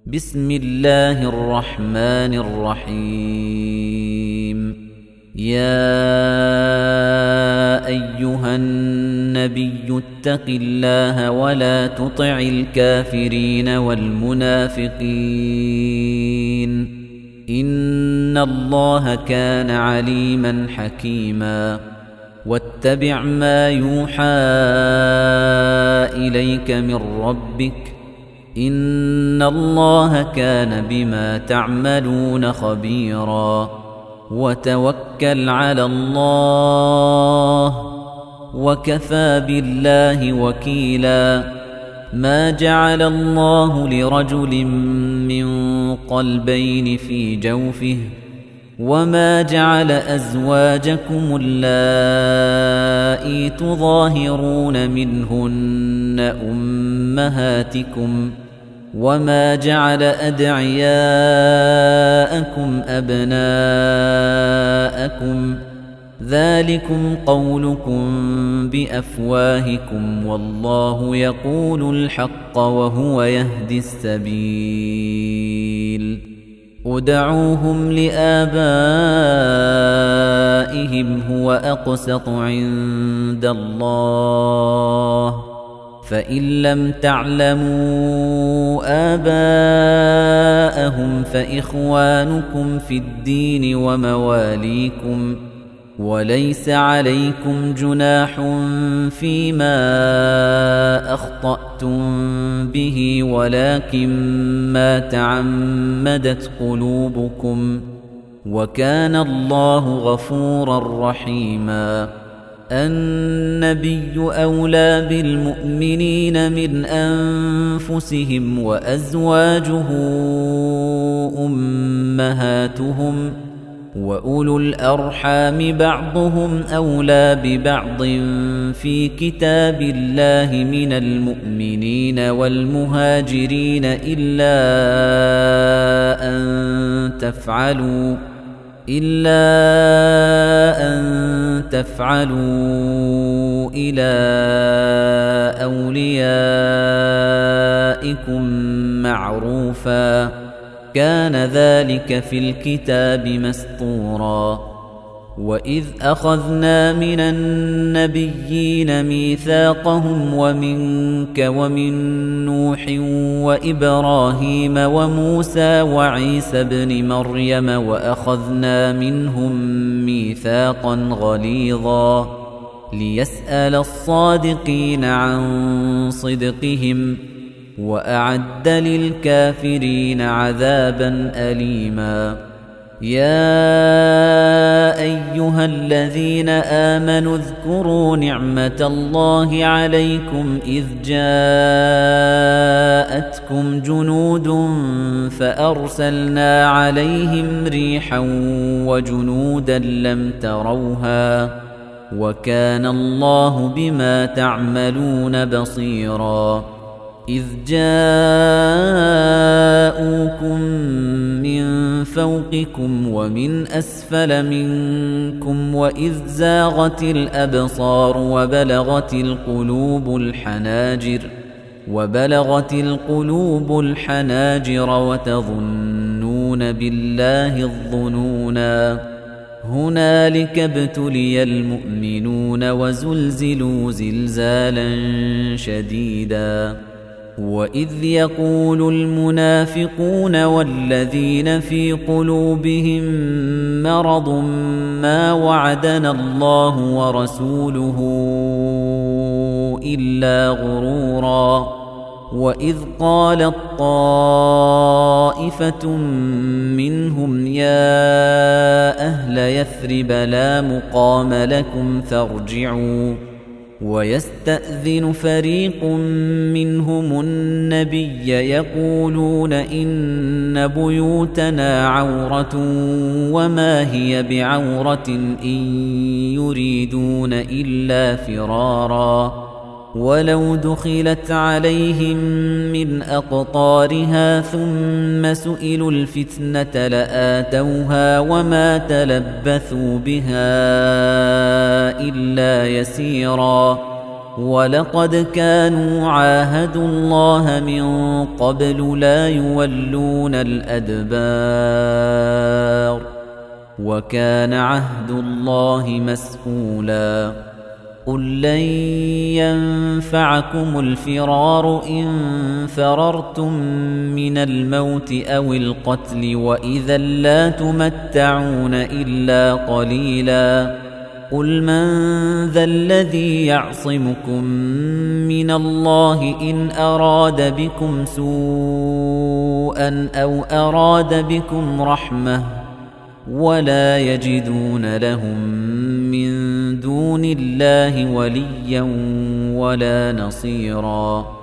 بسم الله الرحمن الرحيم. يا أيها النبي اتق الله ولا تطع الكافرين والمنافقين إن الله كان عليما حكيما. واتبع ما يوحى إليك من ربك إن الله كان بما تعملون خبيرا. وتوكل على الله وكفى بالله وكيلا. ما جعل الله لرجل من قلبين في جوفه وما جعل أزواجكم اللائي تظاهرون منهن أمهاتكم وما جعل أدعياءكم أبناءكم ذلكم قولكم بأفواهكم والله يقول الحق وهو يهدي السبيل. ادعوهم لآبائهم هو أقسط عند الله فإن لم تعلموا آباءهم فإخوانكم في الدين ومواليكم وليس عليكم جناح فيما أخطأتم به ولكن ما تعمدت قلوبكم وكان الله غفورا رحيما. النبي أولى بالمؤمنين من أنفسهم وأزواجه أمهاتهم وأولو الأرحام بعضهم أولى ببعض في كتاب الله من المؤمنين والمهاجرين إلا أن تفعلوا إلى أوليائكم معروفا كان ذلك في الكتاب مسطورا. وإذ أخذنا من النبيين ميثاقهم ومنك ومن نوح وإبراهيم وموسى وعيسى ابن مريم وأخذنا منهم ميثاقا غليظا ليسأل الصادقين عن صدقهم وأعد للكافرين عذابا أليما. يا أيها الذين آمنوا اذكروا نعمة الله عليكم إذ جاءتكم جنود فأرسلنا عليهم ريحا وجنودا لم تروها وكان الله بما تعملون بصيرا. إذ جاءوكم من فوقكم ومن أسفل منكم وإذ زاغت الأبصار وبلغت القلوب الحناجر وتظنون بالله الظنونا. هنالك ابتلي المؤمنون وزلزلوا زلزالا شديدا. وإذ يقول المنافقون والذين في قلوبهم مرض ما وعدنا الله ورسوله إلا غرورا. وإذ قالت طائفة منهم يا أهل يثرب لا مقام لكم فارجعوا ويستأذن فريق منهم النبي يقولون إن بيوتنا عورة وما هي بعورة إن يريدون إلا فرارا. ولو دخلت عليهم من أقطارها ثم سئلوا الفتنة لآتوها وما تلبثوا بها إلا يسيرا. ولقد كانوا عاهدوا الله من قبل لا يولون الأدبار وكان عهد الله مسؤولا قل لن ينفعكم الفرار إن فررتم من الموت أو القتل وإذا لا تمتعون إلا قليلا قل من ذا الذي يعصمكم من الله إن أراد بكم سوءا أو أراد بكم رحمة ولا يجدون لهم من دون الله وليا ولا نصيرا